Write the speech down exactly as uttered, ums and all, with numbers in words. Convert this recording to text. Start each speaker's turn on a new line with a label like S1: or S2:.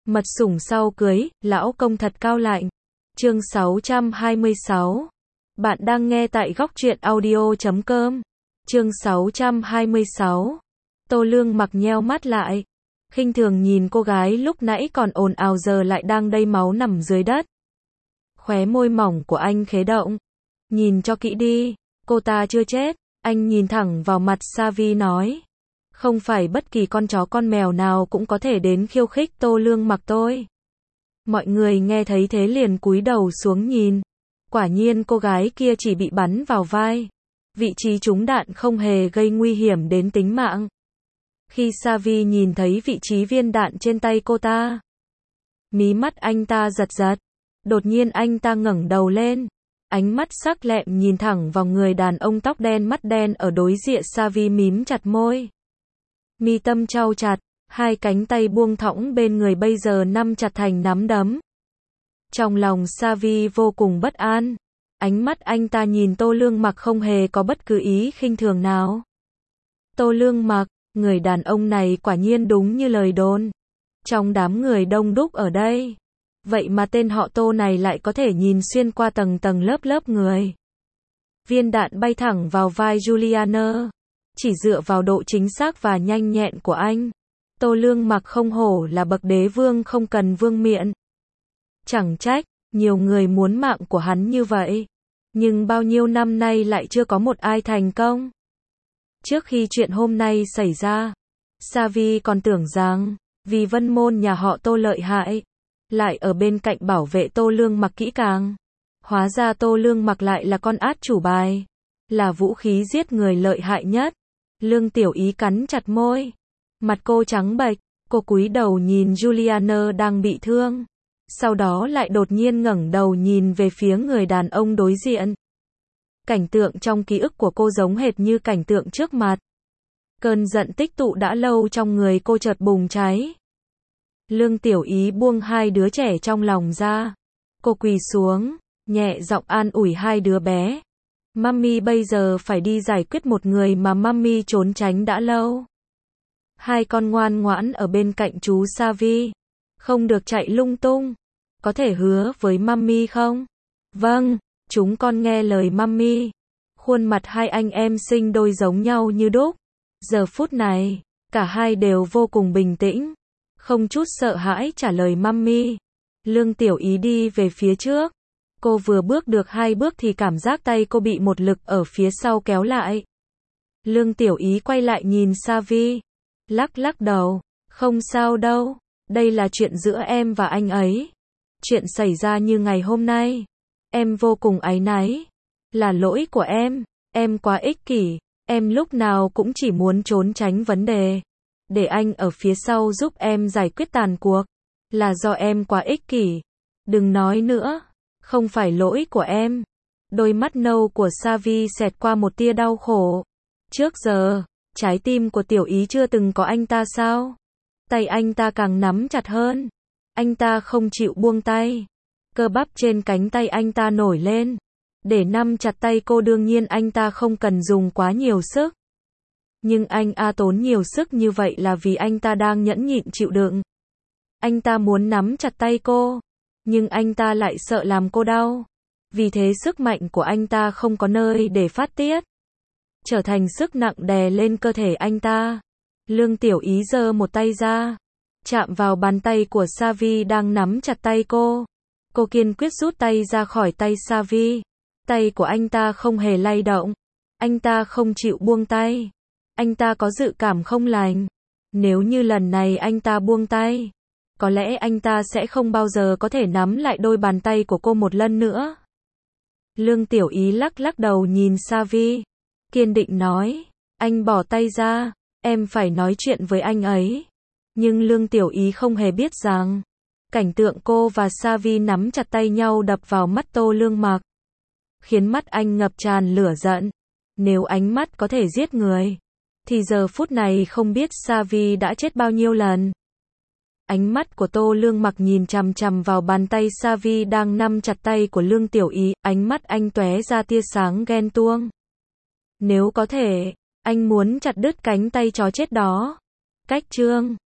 S1: Mật sủng sau cưới, lão công thật cao lạnh. Chương sáu trăm hai mươi sáu. Bạn đang nghe tại góc truyện audio chấm com. Chương sáu trăm hai mươi sáu. Tô Lương Mặc nheo mắt lại, khinh thường nhìn cô gái lúc nãy còn ồn ào giờ lại đang đầy máu nằm dưới đất. Khóe môi mỏng của anh khẽ động. Nhìn cho kỹ đi, cô ta chưa chết. Anh nhìn thẳng vào mặt Savi nói. Không phải bất kỳ con chó con mèo nào cũng có thể đến khiêu khích Tô Lương Mặc tôi. Mọi người nghe thấy thế liền cúi đầu xuống nhìn. Quả nhiên cô gái kia chỉ bị bắn vào vai. Vị trí trúng đạn không hề gây nguy hiểm đến tính mạng. Khi Savi nhìn thấy vị trí viên đạn trên tay cô ta, mí mắt anh ta giật giật. Đột nhiên anh ta ngẩng đầu lên, ánh mắt sắc lẹm nhìn thẳng vào người đàn ông tóc đen mắt đen ở đối diện. Savi mím chặt môi, mi tâm trao chặt, hai cánh tay buông thõng bên người bây giờ nắm chặt thành nắm đấm. Trong lòng Savi vô cùng bất an, ánh mắt anh ta nhìn Tô Lương Mặc không hề có bất cứ ý khinh thường nào. Tô Lương Mặc, người đàn ông này quả nhiên đúng như lời đồn. Trong đám người đông đúc ở đây, vậy mà tên họ Tô này lại có thể nhìn xuyên qua tầng tầng lớp lớp người. Viên đạn bay thẳng vào vai Juliana. Chỉ dựa vào độ chính xác và nhanh nhẹn của anh, Tô Lương Mặc không hổ là bậc đế vương không cần vương miện. Chẳng trách, nhiều người muốn mạng của hắn như vậy. Nhưng bao nhiêu năm nay lại chưa có một ai thành công. Trước khi chuyện hôm nay xảy ra, Savi còn tưởng rằng, vì Vân Môn nhà họ Tô lợi hại, lại ở bên cạnh bảo vệ Tô Lương Mặc kỹ càng. Hóa ra Tô Lương Mặc lại là con át chủ bài, là vũ khí giết người lợi hại nhất. Lương Tiểu Ý cắn chặt môi, mặt cô trắng bệch, cô cúi đầu nhìn Juliana đang bị thương, sau đó lại đột nhiên ngẩng đầu nhìn về phía người đàn ông đối diện. Cảnh tượng trong ký ức của cô giống hệt như cảnh tượng trước mặt. Cơn giận tích tụ đã lâu trong người cô chợt bùng cháy. Lương Tiểu Ý buông hai đứa trẻ trong lòng ra, cô quỳ xuống, nhẹ giọng an ủi hai đứa bé. Mummy bây giờ phải đi giải quyết một người mà Mummy trốn tránh đã lâu. Hai con ngoan ngoãn ở bên cạnh chú Savi, không được chạy lung tung. Có thể hứa với Mummy không? Vâng, chúng con nghe lời Mummy. Khuôn mặt hai anh em sinh đôi giống nhau như đúc. Giờ phút này, cả hai đều vô cùng bình tĩnh, không chút sợ hãi trả lời Mummy. Lương Tiểu Ý đi về phía trước. Cô vừa bước được hai bước thì cảm giác tay cô bị một lực ở phía sau kéo lại. Lương Tiểu Ý quay lại nhìn Savi, lắc lắc đầu, không sao đâu, đây là chuyện giữa em và anh ấy. Chuyện xảy ra như ngày hôm nay, em vô cùng áy náy, là lỗi của em, em quá ích kỷ, em lúc nào cũng chỉ muốn trốn tránh vấn đề, để anh ở phía sau giúp em giải quyết tàn cuộc, là do em quá ích kỷ, đừng nói nữa. Không phải lỗi của em. Đôi mắt nâu của Savi xẹt qua một tia đau khổ. Trước giờ, trái tim của Tiểu Ý chưa từng có anh ta sao? Tay anh ta càng nắm chặt hơn. Anh ta không chịu buông tay. Cơ bắp trên cánh tay anh ta nổi lên. Để nắm chặt tay cô đương nhiên anh ta không cần dùng quá nhiều sức. Nhưng anh a tốn nhiều sức như vậy là vì anh ta đang nhẫn nhịn chịu đựng. Anh ta muốn nắm chặt tay cô, nhưng anh ta lại sợ làm cô đau. Vì thế sức mạnh của anh ta không có nơi để phát tiết, trở thành sức nặng đè lên cơ thể anh ta. Lương Tiểu Ý giơ một tay ra, chạm vào bàn tay của Savi đang nắm chặt tay cô. Cô kiên quyết rút tay ra khỏi tay Savi. Tay của anh ta không hề lay động. Anh ta không chịu buông tay. Anh ta có dự cảm không lành. Nếu như lần này anh ta buông tay, có lẽ anh ta sẽ không bao giờ có thể nắm lại đôi bàn tay của cô một lần nữa. Lương Tiểu Ý lắc lắc đầu nhìn Savi, kiên định nói, anh bỏ tay ra, em phải nói chuyện với anh ấy. Nhưng Lương Tiểu Ý không hề biết rằng, cảnh tượng cô và Savi nắm chặt tay nhau đập vào mắt Tô Lương Mặc, khiến mắt anh ngập tràn lửa giận. Nếu ánh mắt có thể giết người, thì giờ phút này không biết Savi đã chết bao nhiêu lần. Ánh mắt của Tô Lương Mặc nhìn chằm chằm vào bàn tay Savi đang nắm chặt tay của Lương Tiểu Ý, ánh mắt anh tóe ra tia sáng ghen tuông. Nếu có thể, anh muốn chặt đứt cánh tay chó chết đó. Cách chương